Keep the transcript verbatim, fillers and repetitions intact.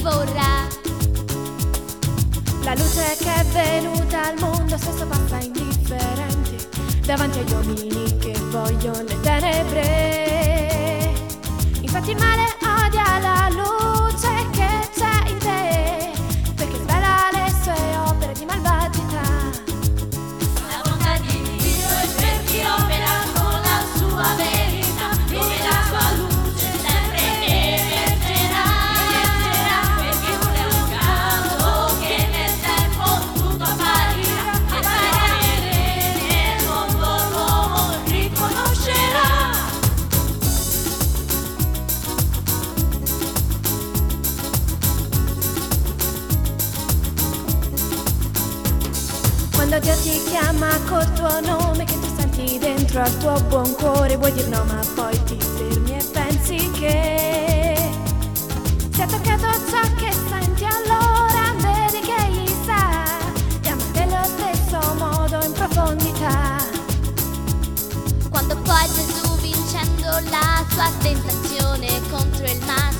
vorrà. La luce che è venuta al mondo spesso passa indifferente davanti agli uomini che vogliono le tenebre. Infatti il male odia la luce che c'è in te, perché svela le sue opere di malvagità. La bontà di Dio è per chi opera con la sua verità, dove la sua luce sempre emergerà, perché non è un caso che nel tempo tutto apparirà, e apparire nel mondo l'uomo riconoscerà. Quando Dio ti chiama col tuo nome che tu senti dentro al tuo buon cuore, vuoi dir no ma poi ti fermi e pensi che sia toccato a ciò che senti, allora vedi che egli sa ti ama dello stesso modo in profondità. Quando poi Gesù, vincendo la sua tentazione contro il male,